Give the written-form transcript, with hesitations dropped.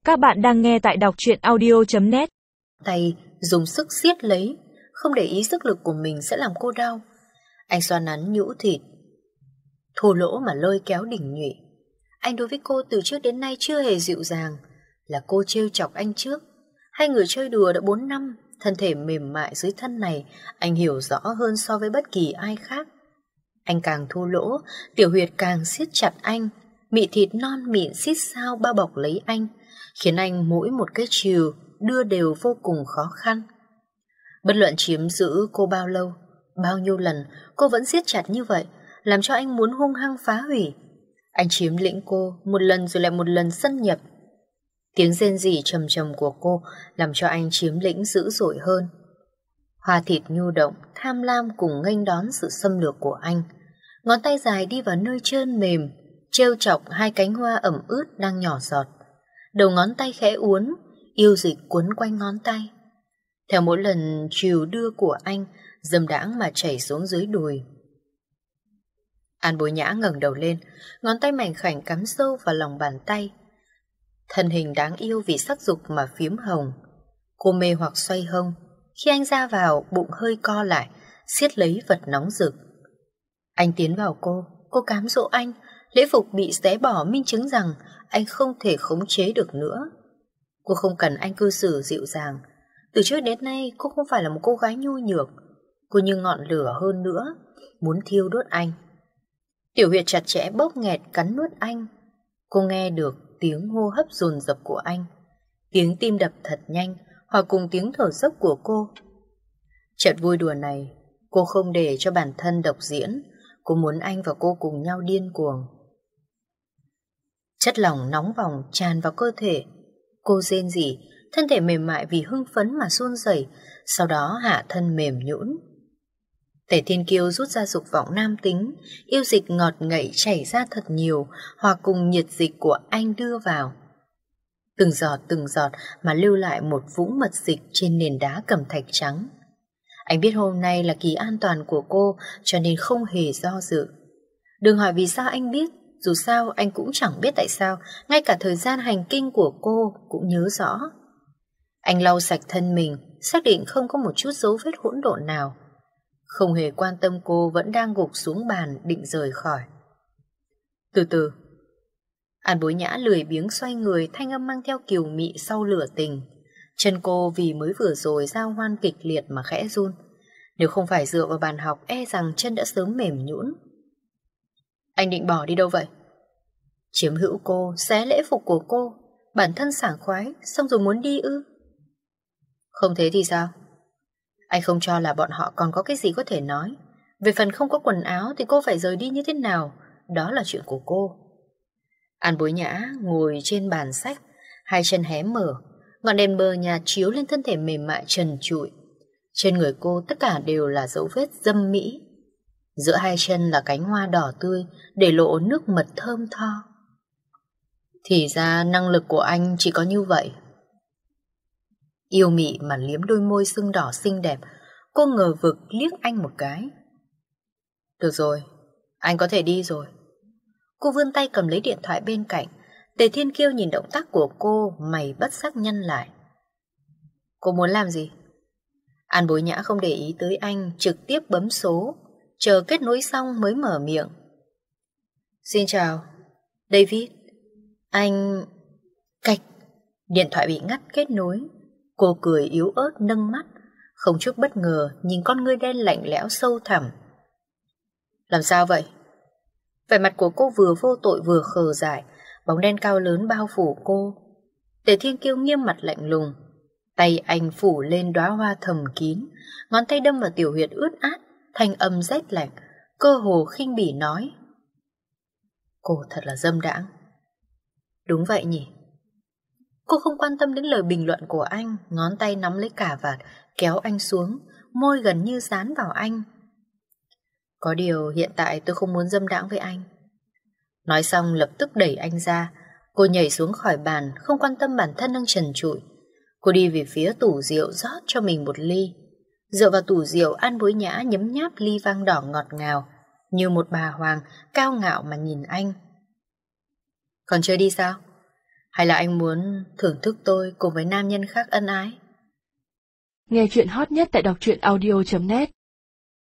Các bạn đang nghe tại đọc truyện audio.net. Tay dùng sức siết lấy, không để ý sức lực của mình sẽ làm cô đau. Anh xoa nắn nhũ thịt, thô lỗ mà lôi kéo đỉnh nhụy. Anh đối với cô từ trước đến nay chưa hề dịu dàng, là cô trêu chọc anh trước. Hai người chơi đùa đã 4 năm, thân thể mềm mại dưới thân này anh hiểu rõ hơn so với bất kỳ ai khác. Anh càng thô lỗ, tiểu huyệt càng siết chặt anh, mị thịt non mịn xít sao bao bọc lấy anh, khiến anh mỗi một cái chiều đưa đều vô cùng khó khăn. Bất luận chiếm giữ cô bao lâu, bao nhiêu lần cô vẫn siết chặt như vậy, làm cho anh muốn hung hăng phá hủy. Anh chiếm lĩnh cô một lần rồi lại một lần xâm nhập. Tiếng rên rỉ trầm trầm của cô làm cho anh chiếm lĩnh dữ dội hơn. Hoa thịt nhu động, tham lam cùng nghênh đón sự xâm lược của anh. Ngón tay dài đi vào nơi trơn mềm, trêu chọc hai cánh hoa ẩm ướt đang nhỏ giọt. Đầu ngón tay khẽ uốn, yêu dịch cuốn quanh ngón tay. Theo mỗi lần chiều đưa của anh, dâm đãng mà chảy xuống dưới đùi. An Bối Nhã ngẩng đầu lên, ngón tay mảnh khảnh cắm sâu vào lòng bàn tay. Thân hình đáng yêu vì sắc dục mà phiếm hồng. Cô mê hoặc xoay hông. Khi anh ra vào, bụng hơi co lại, siết lấy vật nóng rực. Anh tiến vào cô cám dỗ anh. Lễ phục bị xé bỏ minh chứng rằng anh không thể khống chế được nữa. Cô không cần anh cư xử dịu dàng. Từ trước đến nay cô không phải là một cô gái nhu nhược. Cô như ngọn lửa hơn nữa, muốn thiêu đốt anh. Tiểu huyệt chặt chẽ bóp nghẹt cắn nuốt anh. Cô nghe được tiếng hô hấp dồn dập của anh, tiếng tim đập thật nhanh, hòa cùng tiếng thở dốc của cô. Trận vui đùa này, cô không để cho bản thân độc diễn. Cô muốn anh và cô cùng nhau điên cuồng. Chất lỏng nóng bỏng tràn vào cơ thể. Cô rên rỉ, thân thể mềm mại vì hưng phấn mà run rẩy, sau đó hạ thân mềm nhũn. Tề Thiên Kiêu rút ra dục vọng nam tính, yêu dịch ngọt ngậy chảy ra thật nhiều, hòa cùng nhiệt dịch của anh đưa vào. Từng giọt mà lưu lại một vũng mật dịch trên nền đá cẩm thạch trắng. Anh biết hôm nay là kỳ an toàn của cô, cho nên không hề do dự. Đừng hỏi vì sao anh biết, dù sao anh cũng chẳng biết tại sao, ngay cả thời gian hành kinh của cô cũng nhớ rõ. Anh lau sạch thân mình, xác định không có một chút dấu vết hỗn độn nào. Không hề quan tâm cô vẫn đang gục xuống bàn định rời khỏi. Từ từ. An Bối Nhã lười biếng xoay người, thanh âm mang theo kiều mị sau lửa tình. Chân cô vì mới vừa rồi giao hoan kịch liệt mà khẽ run. Nếu không phải dựa vào bàn học, e rằng chân đã sớm mềm nhũn. Anh định bỏ đi đâu vậy? Chiếm hữu cô, xé lễ phục của cô, bản thân sảng khoái, xong rồi muốn đi ư? Không thế thì sao? Anh không cho là bọn họ còn có cái gì có thể nói. Về phần không có quần áo thì cô phải rời đi như thế nào, đó là chuyện của cô. An Bối Nhã ngồi trên bàn sách, hai chân hé mở, ngọn đèn bờ nhà chiếu lên thân thể mềm mại trần trụi. Trên người cô tất cả đều là dấu vết dâm mỹ. Giữa hai chân là cánh hoa đỏ tươi, để lộ nước mật thơm tho. Thì ra năng lực của anh chỉ có như vậy. Yêu mị mà liếm đôi môi sưng đỏ xinh đẹp, cô ngờ vực liếc anh một cái. Được rồi, anh có thể đi rồi. Cô vươn tay cầm lấy điện thoại bên cạnh. Tề Thiên Kiêu nhìn động tác của cô, mày bất sắc nhăn lại. Cô muốn làm gì? An Bối Nhã không để ý tới anh, trực tiếp bấm số, chờ kết nối xong mới mở miệng. Xin chào, David. Anh... Cạch. Điện thoại bị ngắt kết nối. Cô cười yếu ớt nâng mắt, không chút bất ngờ nhìn con ngươi đen lạnh lẽo sâu thẳm. Làm sao vậy? Vẻ mặt của cô vừa vô tội vừa khờ dại, bóng đen cao lớn bao phủ cô. Tề Thiên Kiêu nghiêm mặt lạnh lùng. Tay anh phủ lên đóa hoa thầm kín, ngón tay đâm vào tiểu huyệt ướt át, thanh âm rét lạnh, cơ hồ khinh bỉ nói. Cô thật là dâm đãng. Đúng vậy nhỉ? Cô không quan tâm đến lời bình luận của anh, ngón tay nắm lấy cà vạt, kéo anh xuống, môi gần như dán vào anh. Có điều hiện tại tôi không muốn dâm đãng với anh. Nói xong lập tức đẩy anh ra. Cô nhảy xuống khỏi bàn, không quan tâm bản thân đang trần trụi. Cô đi về phía tủ rượu rót cho mình một ly. Dựa vào tủ rượu, An Bối Nhã nhấm nháp ly vang đỏ ngọt ngào, như một bà hoàng cao ngạo mà nhìn anh. Còn chưa đi sao? Hay là anh muốn thưởng thức tôi cùng với nam nhân khác ân ái? Nghe chuyện hot nhất tại đọc truyện audio.net